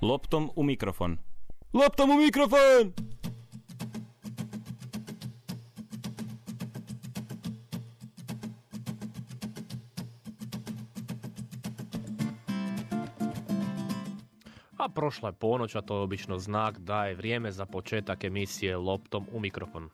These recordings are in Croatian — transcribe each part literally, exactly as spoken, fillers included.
Loptom u mikrofon. Loptom u mikrofon! A prošla je ponoć, a to je obično znak da je vrijeme za početak emisije Loptom u mikrofon.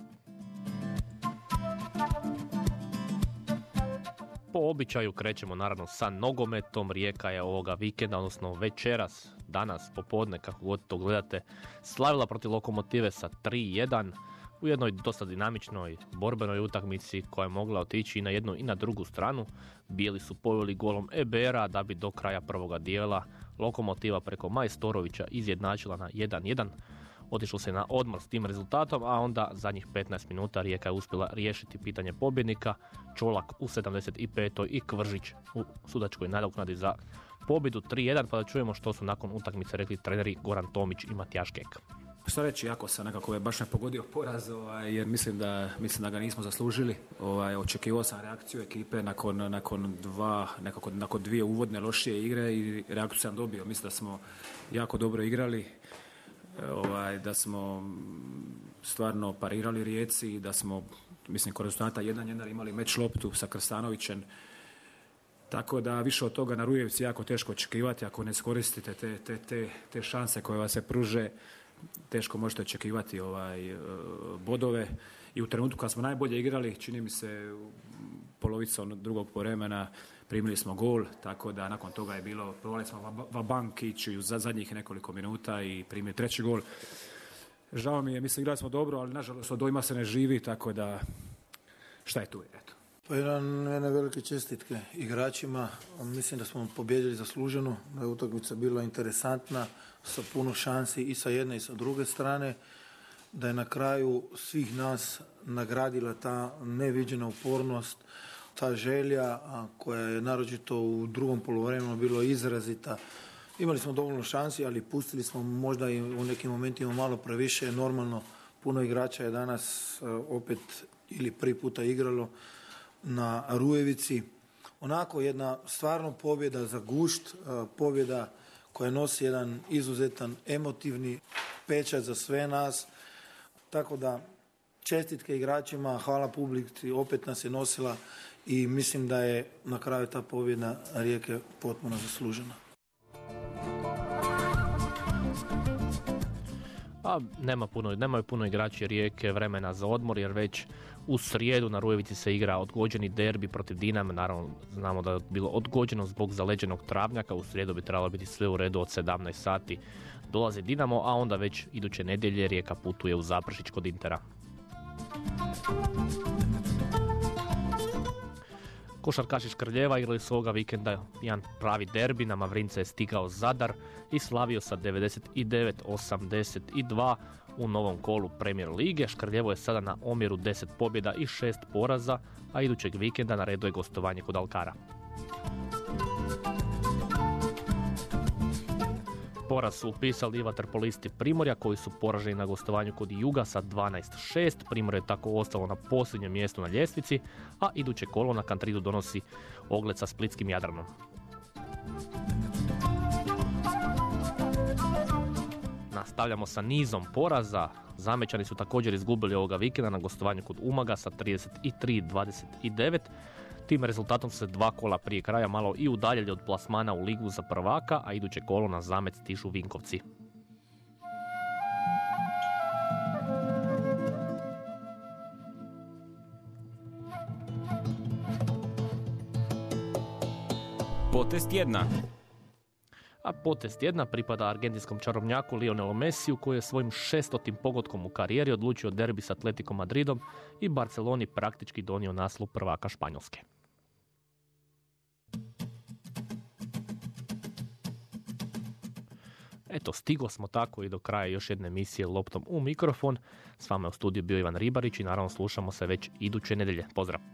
Po običaju krećemo naravno sa nogometom. Rijeka je ovoga vikenda, odnosno večeras, danas, popodne, kako god to gledate, slavila protiv Lokomotive sa tri jedan u jednoj dosta dinamičnoj borbenoj utakmici koja je mogla otići i na jednu i na drugu stranu. Bijeli su poveli golom Ebera da bi do kraja prvoga dijela Lokomotiva preko Majstorovića izjednačila na jedan jedan. Otišlo se na odmor s tim rezultatom, a onda zadnjih petnaest minuta Rijeka je uspjela riješiti pitanje pobjednika. Čolak u sedamdeset petoj i Kvržić u sudačkoj nadoknadi za pobjedu tri jedan, pa da čujemo što su nakon utakmice rekli treneri Goran Tomić i Matijaš Kek. Što reći, jako sam nekako je baš me pogodio poraz, ovaj, jer mislim da, mislim da ga nismo zaslužili. Ovaj, očekivao sam reakciju ekipe nakon, nakon, dva, nekako, nakon dvije uvodne lošije igre i reakciju sam dobio. Mislim da smo jako dobro igrali, ovaj, da smo stvarno parirali Rijeci i da smo, mislim, kod rezultata jedan jedan imali meč loptu sa Krstanovićem. Tako da više od toga na Rujevci jako teško očekivati ako ne iskoristite te, te, te, te šanse koje vas se pruže. Teško možete očekivati ovaj, bodove i u trenutku kad smo najbolje igrali, čini mi se polovicom drugog povremena primili smo gol, tako da nakon toga je bilo, provali smo vabank ići za zadnjih nekoliko minuta i primili treći gol. Žao mi je, mislim igrali smo dobro, ali nažalost od dojma se ne živi, tako da šta je tu, eto. Pa jedan, jedne velike čestitke igračima, mislim da smo pobijedili zasluženo, da je utakmica bila interesantna, sa puno šansi i sa jedne i sa druge strane, da je na kraju svih nas nagradila ta neviđena upornost, ta želja koja je naročito u drugom poluvremenu bilo izrazita. Imali smo dovoljno šansi, ali pustili smo možda i u nekim momentima malo previše. Normalno, puno igrača je danas opet ili prvi puta igralo na Rujevici. Onako jedna stvarno pobjeda za gušt, pobjeda koja nosi jedan izuzetan emotivni pečat za sve nas. Tako da čestitke igračima, hvala publici, opet nas je nosila i mislim da je na kraju ta pobjeda Rijeke potpuno zaslužena. A nema puno, nemaju puno igrači Rijeke vremena za odmor, jer već u srijedu na Rujevici se igra odgođeni derbi protiv Dinama. Naravno, znamo da je bilo odgođeno zbog zaleđenog travnjaka. U srijedu bi trebalo biti sve u redu, od sedamnaest sati dolazi Dinamo, a onda već iduće nedjelje Rijeka putuje u Zaprešić kod Intera. Košarkaši Škrljeva igrali su ovoga vikenda jedan pravi derbi. Na Mavrince je stigao Zadar i slavio sa devedeset devet osamdeset dva u novom kolu Premier lige. Škrljevo je sada na omjeru deset pobjeda i šest poraza, a idućeg vikenda na redu je gostovanje kod Alkara. Poraz su upisali i vaterpolisti Primorja, koji su poraženi na gostovanju kod Juga sa dvanaest šest. Primorje je tako ostalo na posljednjem mjestu na ljestvici, a iduće kolo na Kantridu donosi ogled sa splitskim Jadranom. Nastavljamo sa nizom poraza. Zamećani su također izgubili ovoga vikenda na gostovanju kod Umaga sa trideset tri dvadeset devet. Tim rezultatom su se dva kola prije kraja malo i udaljili od plasmana u ligu za prvaka, a iduće kolo na Zamet stižu Vinkovci. Potez tjedna. A potez tjedna pripada argentinskom čarobnjaku Lionelu Messiju, koji je svojim šestotim pogodkom u karijeri odlučio derbi s Atletico Madridom i Barceloni praktički donio naslov prvaka Španjolske. Eto, stigo smo tako i do kraja još jedne emisije Loptom u mikrofon. S vama je u studiju bio Ivan Ribarić i naravno slušamo se već iduće nedjelje. Pozdrav!